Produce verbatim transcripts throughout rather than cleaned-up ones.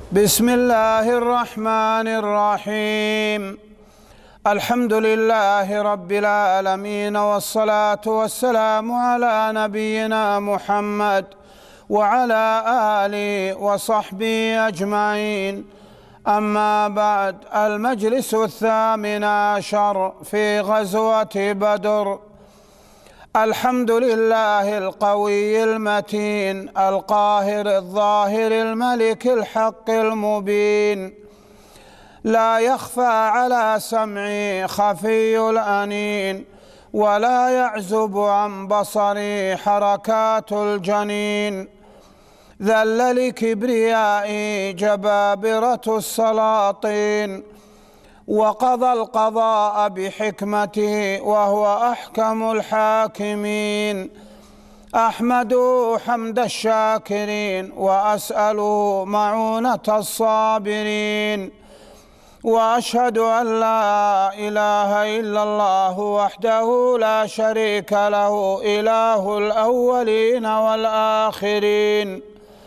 بسم الله الرحمن الرحيم. الحمد لله رب العالمين، والصلاة والسلام على نبينا محمد وعلى آله وصحبه أجمعين. أما بعد، المجلس الثامن عشر في غزوة بدر. الحمد لله القوي المتين القاهر الظاهر الملك الحق المبين، لا يخفى على سمعي خفي الأنين، ولا يعزب عن بصري حركات الجنين. ذل لكبريائي جبابرة السلاطين، وقضى القضاء بحكمته وهو أحكم الحاكمين. أحمده حمد الشاكرين، وأسأله معونة الصابرين، وأشهد أن لا إله إلا الله وحده لا شريك له، إله الأولين والآخرين.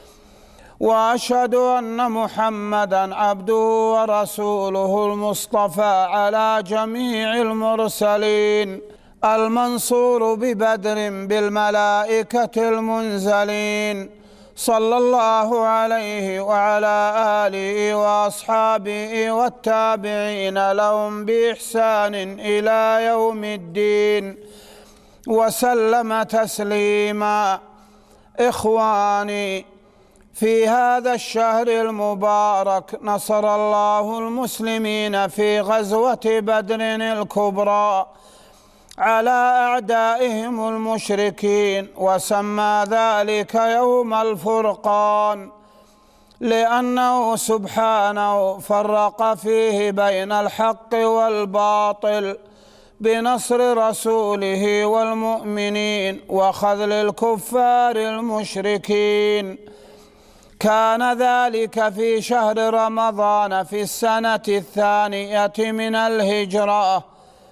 وأشهد أن محمدًا عبده ورسوله المصطفى على جميع المرسلين، المنصور ببدر بالملائكة المنزلين، صلى الله عليه وعلى آله وأصحابه والتابعين لهم بإحسان إلى يوم الدين، وسلم تسليما. إخواني، في هذا الشهر المبارك نصر الله المسلمين في غزوة بدر الكبرى على أعدائهم المشركين، وسمى ذلك يوم الفرقان، لأنه سبحانه فرق فيه بين الحق والباطل بنصر رسوله والمؤمنين وخذل الكفار المشركين. كان ذلك في شهر رمضان في السنة الثانية من الهجرة.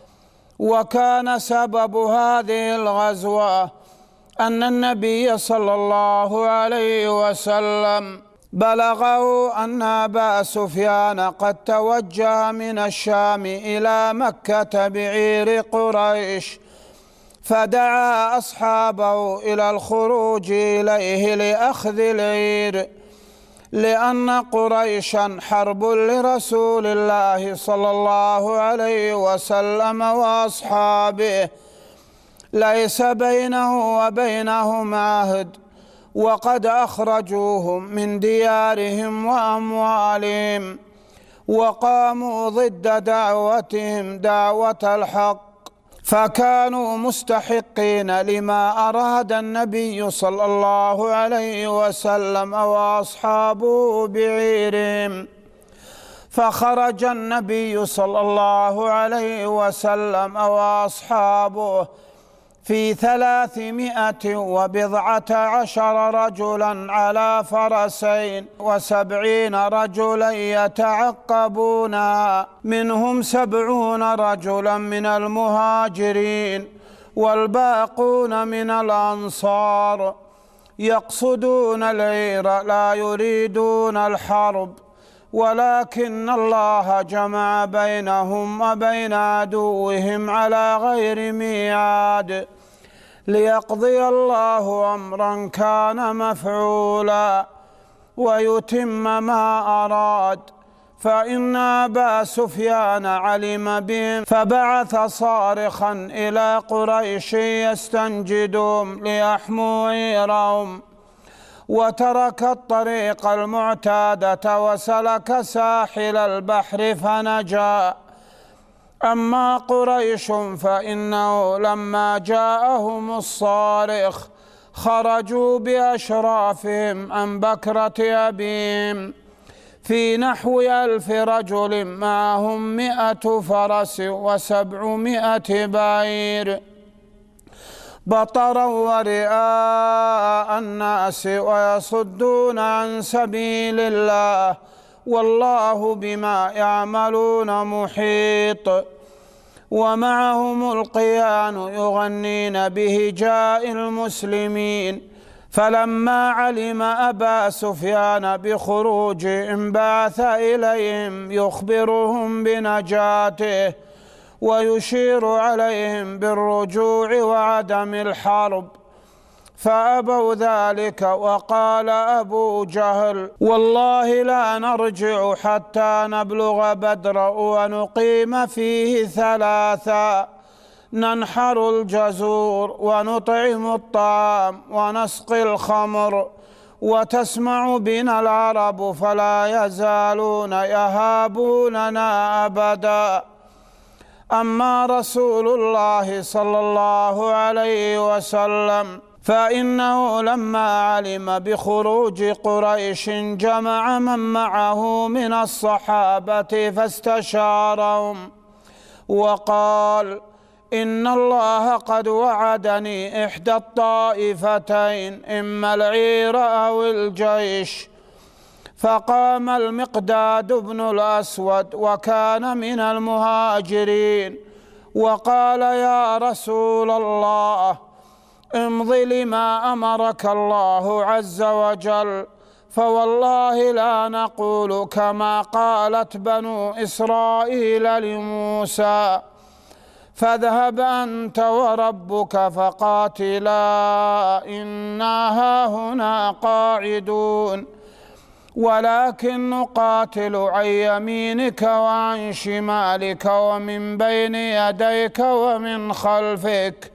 وكان سبب هذه الغزوة أن النبي صلى الله عليه وسلم بلغه أن أبا سفيان قد توجه من الشام إلى مكة بعير قريش، فدعا أصحابه إلى الخروج إليه لأخذ العير، لأن قريشا حرب لرسول الله صلى الله عليه وسلم وأصحابه، ليس بينه وبينهم عهد، وقد أخرجوهم من ديارهم وأموالهم، وقاموا ضد دعوتهم دعوة الحق، فكانوا مستحقين لما أراد النبي صلى الله عليه وسلم وأصحابه بعيرهم. فخرج النبي صلى الله عليه وسلم وأصحابه في ثلاثمائة وبضعة عشر رجلا على فرسين، وسبعين رجلا يتعقبونها، منهم سبعون رجلا من المهاجرين، والباقون من الأنصار، يقصدون العير لا يريدون الحرب، ولكن الله جمع بينهم وبين عدوهم على غير ميعاد، ليقضي الله أمرا كان مفعولا ويتم ما أراد. فإن أبا سفيان علم بهم، فبعث صارخا إلى قريش يستنجدهم ليحموا عيرهم، وترك الطريق المعتادة وسلك ساحل البحر فنجا. أما قريش فإنه لما جاءهم الصارخ خرجوا بأشرافهم عن بكرة أبيهم في نحو ألف رجل، معهم مئة فرس وسبعمائة بعير، بطرا ورئاء الناس ويصدون عن سبيل الله، والله بما يعملون محيط. ومعهم القيان يغنين بهجاء المسلمين، فلما علم أبا سفيان بخروجهم بعث إليهم يخبرهم بنجاته ويشير عليهم بالرجوع وعدم الحرب، فأبوا ذلك. وقال أبو جهل: والله لا نرجع حتى نبلغ بدرا ونقيم فيه ثلاثا: ننحر الجزور ونطعم الطعام ونسقي الخمر، وتسمع بنا العرب فلا يزالون يهابوننا أبدا. أما رسول الله صلى الله عليه وسلم فإنه لما علم بخروج قريش جمع من معه من الصحابة فاستشارهم وقال: إن الله قد وعدني إحدى الطائفتين، إما العير أو الجيش. فقام المقداد بن الأسود وكان من المهاجرين وقال: يا رسول الله، امض لما أمرك الله عز وجل، فوالله لا نقول كما قالت بنو إسرائيل لموسى، فاذهب أنت وربك فقاتلا إنا هاهنا قاعدون، ولكن نقاتل عن يمينك وعن شمالك ومن بين يديك ومن خلفك.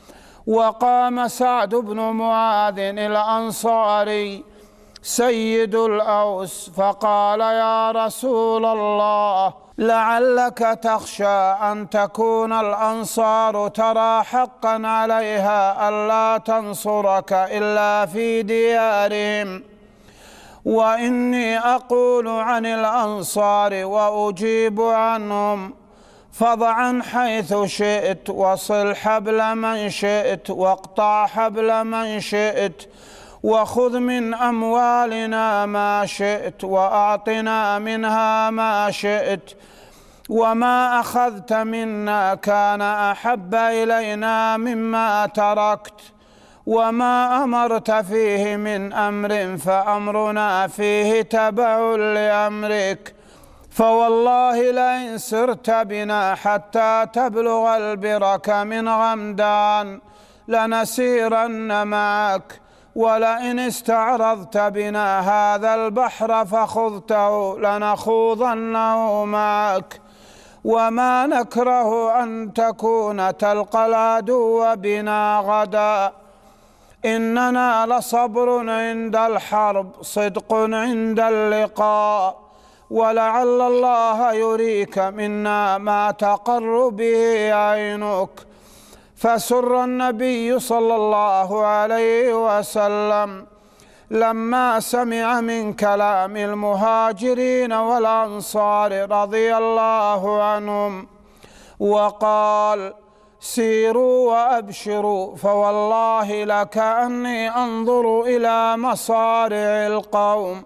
وقام سعد بن معاذ الأنصاري سيد الأوس فقال: يا رسول الله، لعلك تخشى أن تكون الأنصار ترى حقا عليها ألا تنصرك إلا في ديارهم، وإني أقول عن الأنصار وأجيب عنهم، فضعا حيث شئت، وصل حبل من شئت، واقطع حبل من شئت، وخذ من أموالنا ما شئت، وأعطنا منها ما شئت، وما أخذت منا كان أحب إلينا مما تركت، وما أمرت فيه من أمر فأمرنا فيه تبع لأمرك، فوالله لئن سرت بنا حتى تبلغ البرك من غمدان لنسيرن معك، ولئن استعرضت بنا هذا البحر فخذته لنخوضنه معك، وما نكره أن تكون تلقى العدو بنا غدا، إننا لصبر عند الحرب صدق عند اللقاء، ولعل الله يريك منا ما تقر به عينك. فسر النبي صلى الله عليه وسلم لما سمع من كلام المهاجرين والأنصار رضي الله عنهم وقال: سيروا وأبشروا، فوالله لكأني أنظر إلى مصارع القوم.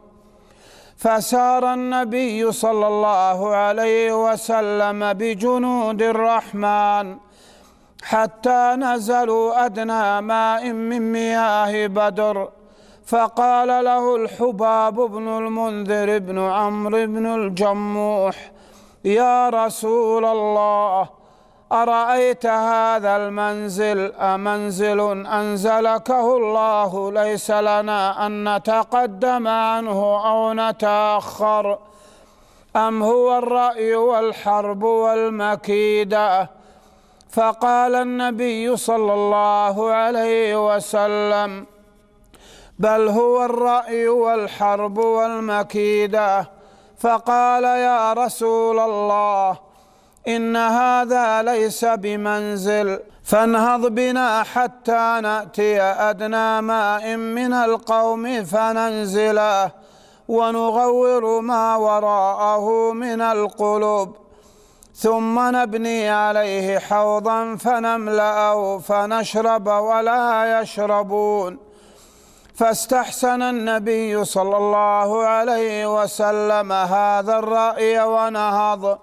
فسار النبي صلى الله عليه وسلم بجنود الرحمن حتى نزلوا أدنى ماء من مياه بدر، فقال له الحباب بن المنذر بن عمرو بن الجموح: يا رسول الله، أرأيت هذا المنزل أمنزل أنزلكه الله ليس لنا أن نتقدم عنه أو نتأخر، أم هو الرأي والحرب والمكيدة؟ فقال النبي صلى الله عليه وسلم: بل هو الرأي والحرب والمكيدة. فقال: يا رسول الله، إن هذا ليس بمنزل، فانهض بنا حتى نأتي أدنى ماء من القوم فننزله ونغور ما وراءه من القلوب، ثم نبني عليه حوضا فنملأه فنشرب ولا يشربون. فاستحسن النبي صلى الله عليه وسلم هذا الرأي ونهض،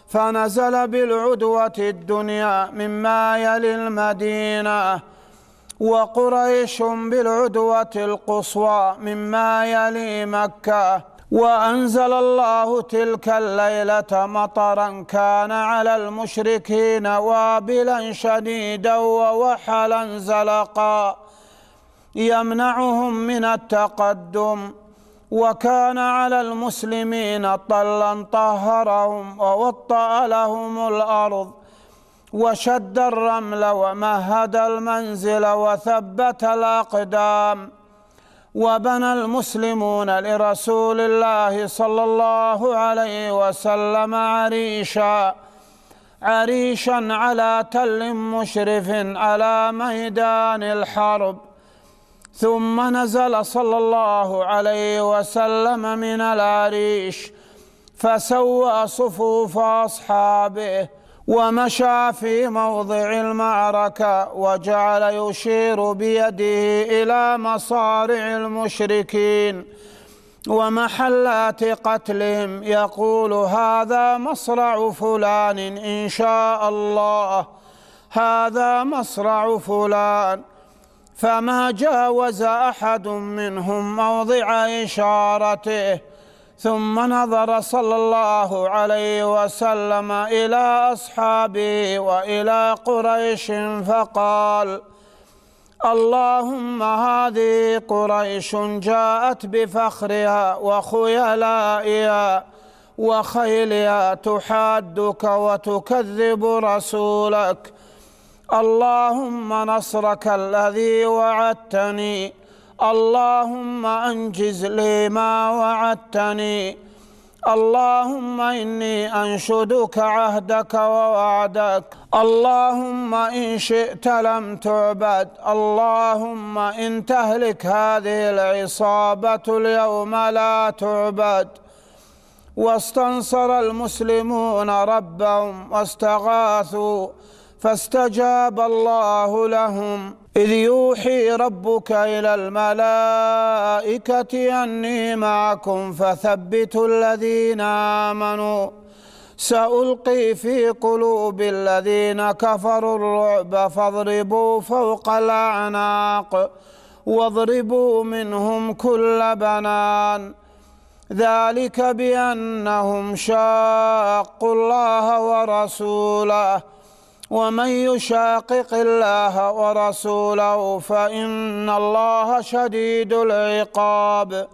فنزل بالعدوة الدنيا مما يلي المدينة، وقريش بالعدوة القصوى مما يلي مكة. وأنزل الله تلك الليلة مطرا كان على المشركين وابلا شديدا ووحلا زلقا يمنعهم من التقدم، وكان على المسلمين طلا طهرهم ووطأ لهم الأرض وشد الرمل ومهد المنزل وثبت الأقدام. وبنى المسلمون لرسول الله صلى الله عليه وسلم عريشا عريشا على تل مشرف على ميدان الحرب. ثم نزل صلى الله عليه وسلم من العريش فسوى صفوف أصحابه ومشى في موضع المعركة وجعل يشير بيده إلى مصارع المشركين ومحلات قتلهم يقول: هذا مصرع فلان إن شاء الله، هذا مصرع فلان. فما جاوز أحد منهم موضع إشارته. ثم نظر صلى الله عليه وسلم إلى أصحابه وإلى قريش فقال: اللهم هذه قريش جاءت بفخرها وخيلائها وخيلها تحادك وتكذب رسولك. اللهم نصرك الذي وعدتني، اللهم أنجز لي ما وعدتني. اللهم إني أنشدك عهدك ووعدك. اللهم إن شئت لم تعبد. اللهم إن تهلك هذه العصابة اليوم لا تعبد. واستنصر المسلمون ربهم واستغاثوا فاستجاب الله لهم. إذ يوحي ربك إلى الملائكة أني معكم فثبتوا الذين آمنوا سألقي في قلوب الذين كفروا الرعب فاضربوا فوق الأعناق واضربوا منهم كل بنان. ذلك بأنهم شاقوا الله ورسوله، ومن يشاقق الله ورسوله فإن الله شديد العقاب.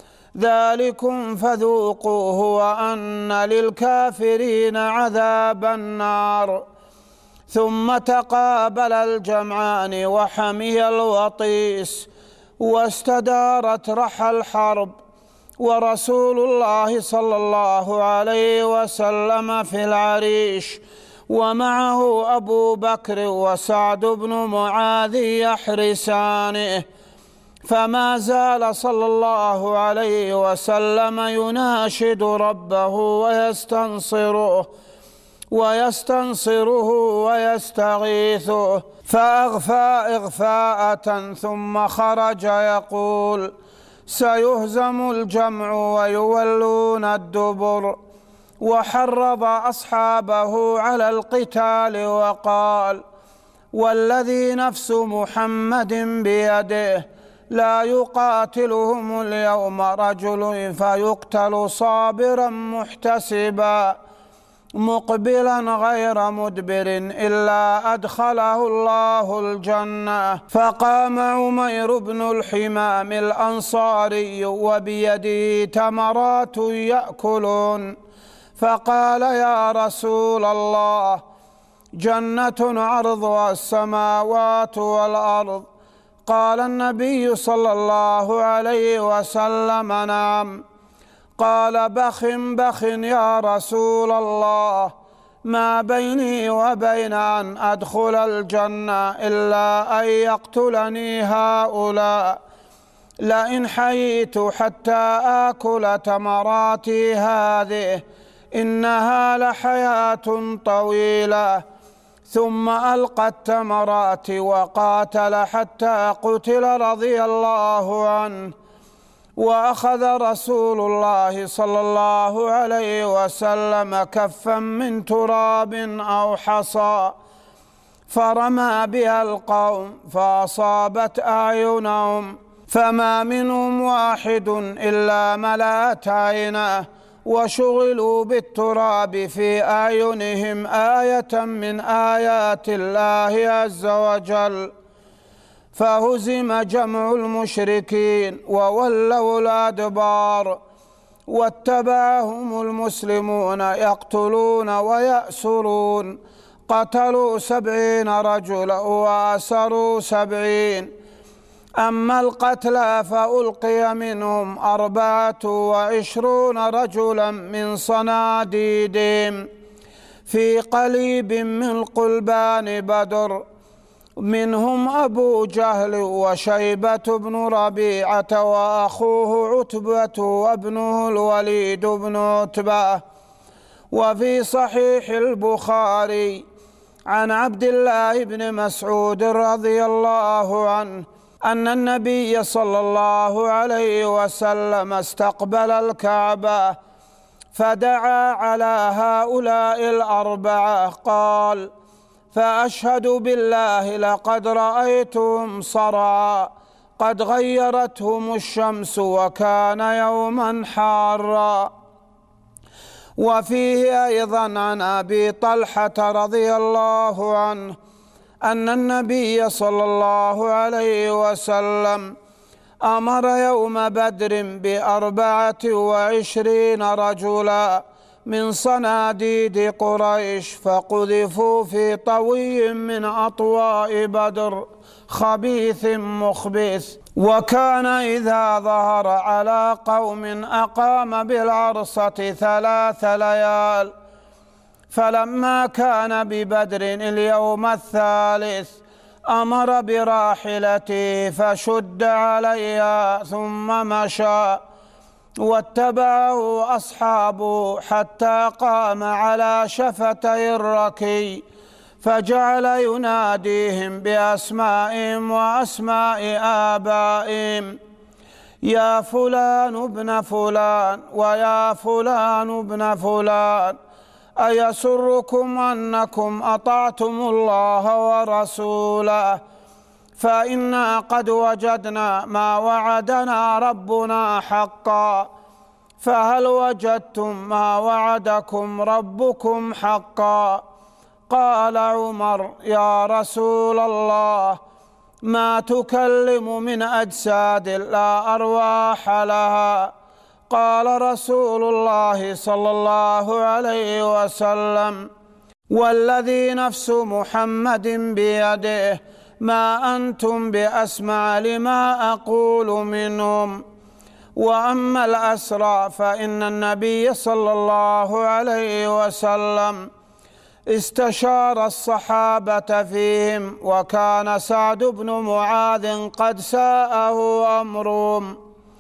ذلكم فذوقوه وأن للكافرين عذاب النار. ثم تقابل الجمعان وحمي الوطيس واستدارت رحى الحرب، ورسول الله صلى الله عليه وسلم في العريش ومعه أبو بكر وسعد بن معاذ يحرسانه. فما زال صلى الله عليه وسلم يناشد ربه ويستنصره ويستنصره ويستغيثه، فأغفى إغفاءة ثم خرج يقول: سيهزم الجمع ويولون الدبر. وحرض أصحابه على القتال وقال: والذي نفس محمد بيده لا يقاتلهم اليوم رجل فيقتل صابرا محتسبا مقبلا غير مدبر إلا أدخله الله الجنة. فقام عمير بن الحمام الأنصاري وبيده تمرات يأكلون، فقال: يا رسول الله، جنة عرضها السماوات والأرض. قال النبي صلى الله عليه وسلم: نعم. قال: بخ بخ يا رسول الله، ما بيني وبين أن أدخل الجنة إلا أن يقتلني هؤلاء، لئن حييت حتى آكل تمراتي هذه إنها لحياة طويلة. ثم ألقى التمرات وقاتل حتى قتل رضي الله عنه. وأخذ رسول الله صلى الله عليه وسلم كفا من تراب أو حصى فرمى بها القوم فأصابت أعينهم، فما منهم واحد إلا ملأت عيناه، وشغلوا بالتراب في أعينهم آية من آيات الله عز وجل. فهزم جمع المشركين وولوا الأدبار، واتبعهم المسلمون يقتلون ويأسرون، قتلوا سبعين رجلا وأسروا سبعين. أما القتلى فألقي منهم أربعة وعشرون رجلا من صناديدهم في قليب من قلبان بدر، منهم أبو جهل وشيبة بن ربيعة وأخوه عتبة وابنه الوليد بن عتبة. وفي صحيح البخاري عن عبد الله بن مسعود رضي الله عنه أن النبي صلى الله عليه وسلم استقبل الكعبة فدعا على هؤلاء الأربعة قال: فأشهد بالله لقد رأيتهم صرعى قد غيرتهم الشمس وكان يوما حارا. وفيه أيضا عن أبي طلحة رضي الله عنه أن النبي صلى الله عليه وسلم أمر يوم بدر بأربعة وعشرين رجلا من صناديد قريش، فقذفوا في طوي من أطواء بدر خبيث مخبث. وكان إذا ظهر على قوم أقام بالعرصة ثلاث ليال. فلما كان ببدر اليوم الثالث أمر براحلته فشد عليها ثم مشى، واتبعه أصحابه حتى قام على شفتي الركي، فجعل يناديهم بأسمائهم وأسماء آبائهم: يا فلان ابن فلان ويا فلان ابن فلان، أيسركم أنكم أطعتم الله ورسوله؟ فإنا قد وجدنا ما وعدنا ربنا حقا، فهل وجدتم ما وعدكم ربكم حقا؟ قال عمر: يا رسول الله، ما تكلم من أجساد لا أرواح لها. قال رسول الله صلى الله عليه وسلم: والذي نفس محمد بيده ما أنتم بأسمع لما أقول منهم. وأما الأسرى فإن النبي صلى الله عليه وسلم استشار الصحابة فيهم، وكان سعد بن معاذ قد ساءه أمرهم،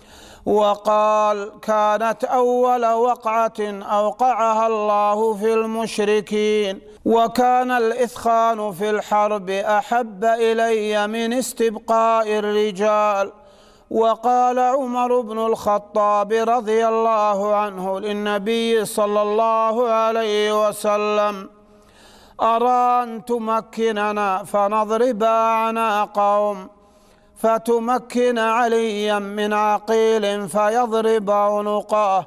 وقال: كانت أول وقعة أوقعها الله في المشركين، وكان الإثخان في الحرب أحب إلي من استبقاء الرجال. وقال عمر بن الخطاب رضي الله عنه للنبي صلى الله عليه وسلم: أرى أن تمكننا فنضرب أعناقهم، فتمكن عليا من عقيل فيضرب عنقه،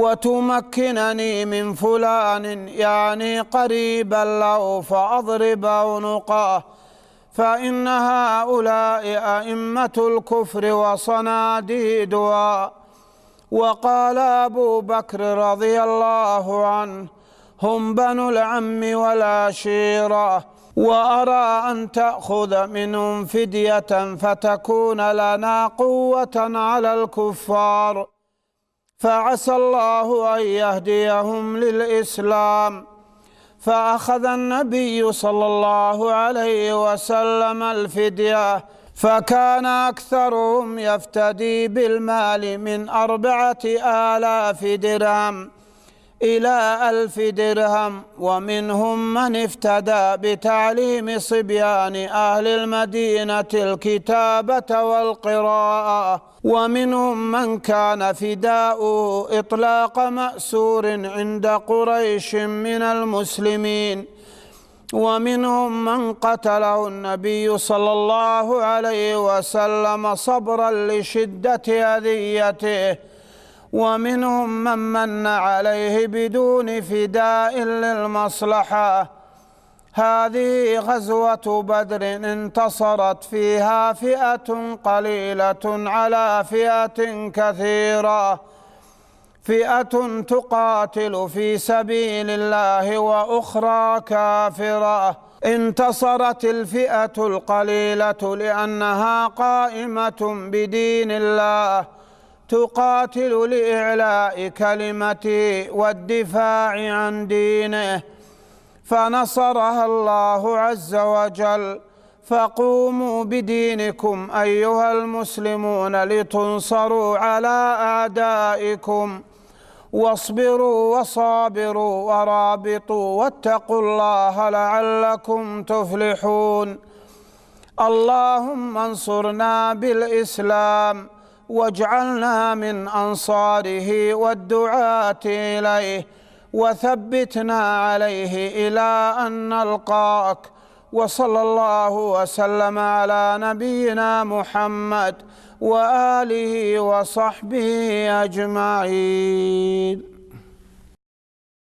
وتمكنني من فلان يعني قريبا له فأضرب عنقه، فإن هؤلاء أئمة الكفر وصناديدها. وقال أبو بكر رضي الله عنه: هم بنو العم والعشيرة، وأرى أن تأخذ منهم فدية فتكون لنا قوة على الكفار، فعسى الله أن يهديهم للإسلام. فأخذ النبي صلى الله عليه وسلم الفدية، فكان أكثرهم يفتدي بالمال من أربعة آلاف درهم إلى ألف درهم، ومنهم من افتدى بتعليم صبيان أهل المدينة الكتابة والقراءة، ومنهم من كان فداؤه إطلاق مأسور عند قريش من المسلمين، ومنهم من قتله النبي صلى الله عليه وسلم صبرا لشدة أذيته، ومنهم من من عليه بدون فداء للمصلحة. هذه غزوة بدر انتصرت فيها فئة قليلة على فئة كثيرة، فئة تقاتل في سبيل الله وأخرى كافرة. انتصرت الفئة القليلة لأنها قائمة بدين الله، تقاتل لإعلاء كلمته والدفاع عن دينه، فنصرها الله عز وجل. فقوموا بدينكم أيها المسلمون لتنصروا على أعدائكم، واصبروا وصابروا ورابطوا واتقوا الله لعلكم تفلحون. اللهم انصرنا بالإسلام واجعلنا من أنصاره والدعاة إليه، وثبتنا عليه إلى أن نلقاك. وصلى الله وسلم على نبينا محمد وآله وصحبه أجمعين.